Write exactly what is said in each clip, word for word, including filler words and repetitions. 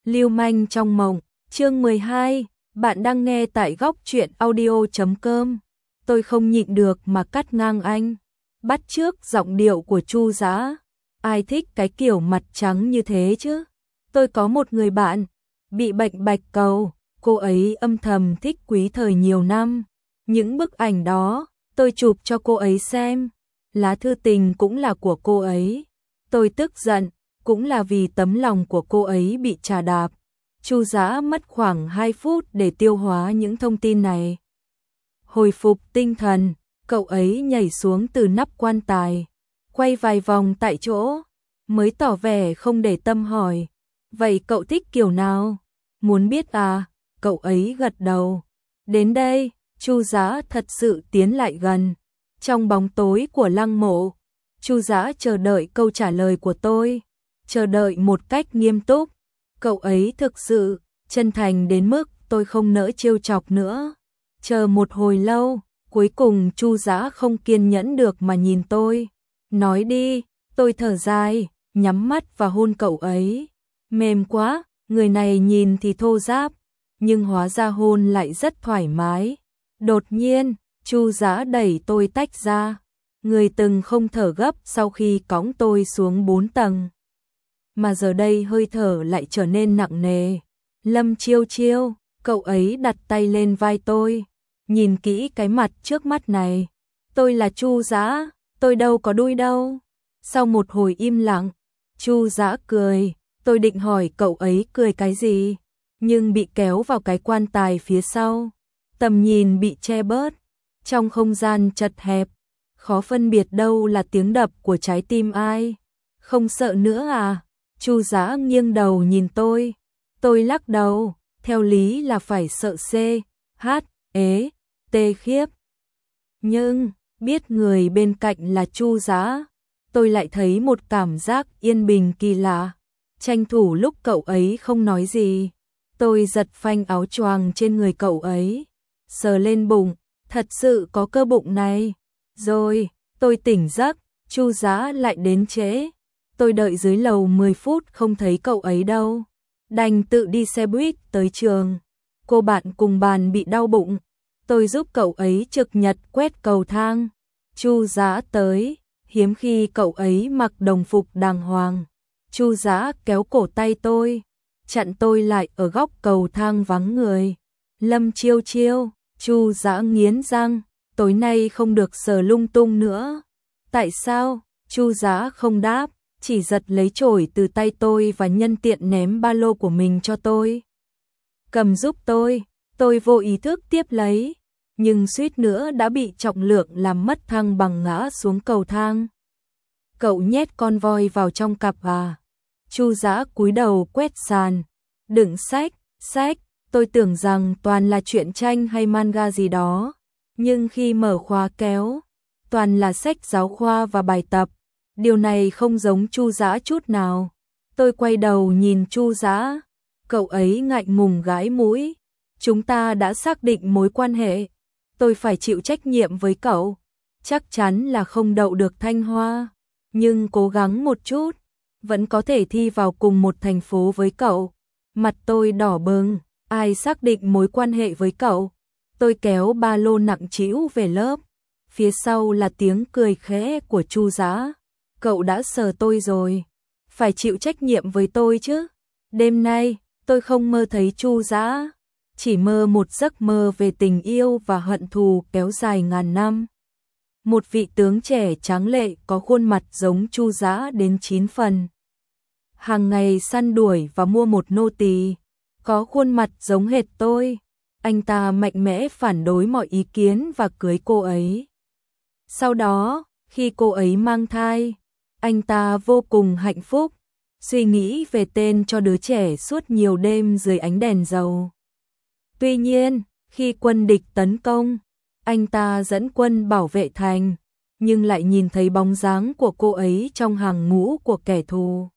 Lưu manh trong mộng, chương mười hai, bạn đang nghe tại góc truyện audio chấm com. Tôi không nhịn được mà cắt ngang anh, bắt chước giọng điệu của Chu Dã. Ai thích cái kiểu mặt trắng như thế chứ? Tôi có một người bạn bị bệnh bạch cầu, cô ấy âm thầm thích Quý Thời nhiều năm. Những bức ảnh đó tôi chụp cho cô ấy xem, lá thư tình cũng là của cô ấy. Tôi tức giận, cũng là vì tấm lòng của cô ấy bị trà đạp. Chu Dã mất khoảng hai phút để tiêu hóa những thông tin này. Hồi phục tinh thần, cậu ấy nhảy xuống từ nắp quan tài, quay vài vòng tại chỗ, mới tỏ vẻ không để tâm hỏi, vậy cậu thích kiểu nào? Muốn biết à? Cậu ấy gật đầu. Đến đây, Chu Dã thật sự tiến lại gần. Trong bóng tối của lăng mộ, Chu Dã chờ đợi câu trả lời của tôi, chờ đợi một cách nghiêm túc. Cậu ấy thực sự chân thành đến mức tôi không nỡ trêu chọc nữa. Chờ một hồi lâu, cuối cùng Chu Dã không kiên nhẫn được mà nhìn tôi. Nói đi, tôi thở dài, nhắm mắt và hôn cậu ấy. Mềm quá, người này nhìn thì thô ráp, nhưng hóa ra hôn lại rất thoải mái. Đột nhiên, Chu Dã đẩy tôi tách ra. Người từng không thở gấp sau khi cõng tôi xuống bốn tầng, mà giờ đây hơi thở lại trở nên nặng nề. Lâm Chiêu Chiêu, cậu ấy đặt tay lên vai tôi, nhìn kỹ cái mặt trước mắt này. Tôi là Chu Dã, tôi đâu có đuôi đâu. Sau một hồi im lặng, Chu Dã cười, tôi định hỏi cậu ấy cười cái gì, nhưng bị kéo vào cái quan tài phía sau. Tầm nhìn bị che bớt, trong không gian chật hẹp, khó phân biệt đâu là tiếng đập của trái tim ai. Không sợ nữa à? Chu Dã nghiêng đầu nhìn tôi. Tôi lắc đầu, theo lý là phải sợ C, H, ế, T khiếp. Nhưng, biết người bên cạnh là Chu Dã, tôi lại thấy một cảm giác yên bình kỳ lạ. Tranh thủ lúc cậu ấy không nói gì, tôi giật phanh áo choàng trên người cậu ấy, sờ lên bụng, thật sự có cơ bụng này. Rồi, tôi tỉnh giấc, Chu Dã lại đến trễ. Tôi đợi dưới lầu mười phút không thấy cậu ấy đâu, đành tự đi xe buýt tới trường. Cô bạn cùng bàn bị đau bụng, tôi giúp cậu ấy trực nhật quét cầu thang. Chu Dã tới, hiếm khi cậu ấy mặc đồng phục đàng hoàng. Chu Dã kéo cổ tay tôi, chặn tôi lại ở góc cầu thang vắng người. Lâm Chiêu Chiêu, Chu Dã nghiến răng, tối nay không được sờ lung tung nữa. Tại sao? Chu Dã không đáp, chỉ giật lấy chổi từ tay tôi và nhân tiện ném ba lô của mình cho tôi. Cầm giúp tôi, tôi vô ý thức tiếp lấy, nhưng suýt nữa đã bị trọng lượng làm mất thăng bằng ngã xuống cầu thang. Cậu nhét con voi vào trong cặp à? Chu Dã cúi đầu quét sàn, đựng sách, sách, tôi tưởng rằng toàn là truyện tranh hay manga gì đó, nhưng khi mở khóa kéo, toàn là sách giáo khoa và bài tập. Điều này không giống Chu Dã chút nào. Tôi quay đầu nhìn Chu Dã, cậu ấy ngại ngùng gãi mũi. Chúng ta đã xác định mối quan hệ, tôi phải chịu trách nhiệm với cậu. Chắc chắn là không đậu được Thanh Hoa, nhưng cố gắng một chút, vẫn có thể thi vào cùng một thành phố với cậu. Mặt tôi đỏ bừng, ai xác định mối quan hệ với cậu? Tôi kéo ba lô nặng trĩu về lớp, phía sau là tiếng cười khẽ của Chu Dã. Cậu đã sờ tôi rồi, phải chịu trách nhiệm với tôi chứ. Đêm nay, tôi không mơ thấy Chu Dã, chỉ mơ một giấc mơ về tình yêu và hận thù kéo dài ngàn năm. Một vị tướng trẻ tráng lệ có khuôn mặt giống Chu Dã đến chín phần. Hàng ngày săn đuổi và mua một nô tỳ, có khuôn mặt giống hệt tôi. Anh ta mạnh mẽ phản đối mọi ý kiến và cưới cô ấy. Sau đó, khi cô ấy mang thai, anh ta vô cùng hạnh phúc, suy nghĩ về tên cho đứa trẻ suốt nhiều đêm dưới ánh đèn dầu. Tuy nhiên, khi quân địch tấn công, anh ta dẫn quân bảo vệ thành, nhưng lại nhìn thấy bóng dáng của cô ấy trong hàng ngũ của kẻ thù.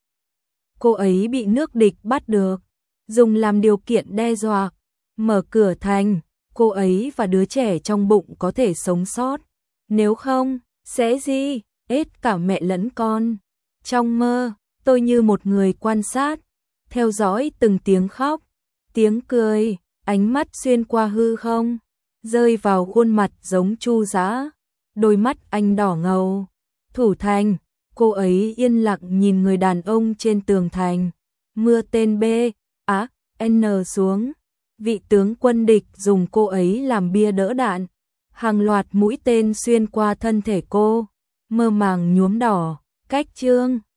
Cô ấy bị nước địch bắt được, dùng làm điều kiện đe dọa, mở cửa thành, cô ấy và đứa trẻ trong bụng có thể sống sót. Nếu không, sẽ gì? Ết cả mẹ lẫn con. Trong mơ, tôi như một người quan sát, theo dõi từng tiếng khóc, tiếng cười, ánh mắt xuyên qua hư không, rơi vào khuôn mặt giống Chu Dã. Đôi mắt anh đỏ ngầu. Thủ thành, cô ấy yên lặng nhìn người đàn ông trên tường thành. Mưa tên B, á, N xuống. Vị tướng quân địch dùng cô ấy làm bia đỡ đạn. Hàng loạt mũi tên xuyên qua thân thể cô, mơ màng nhuốm đỏ. Cách chương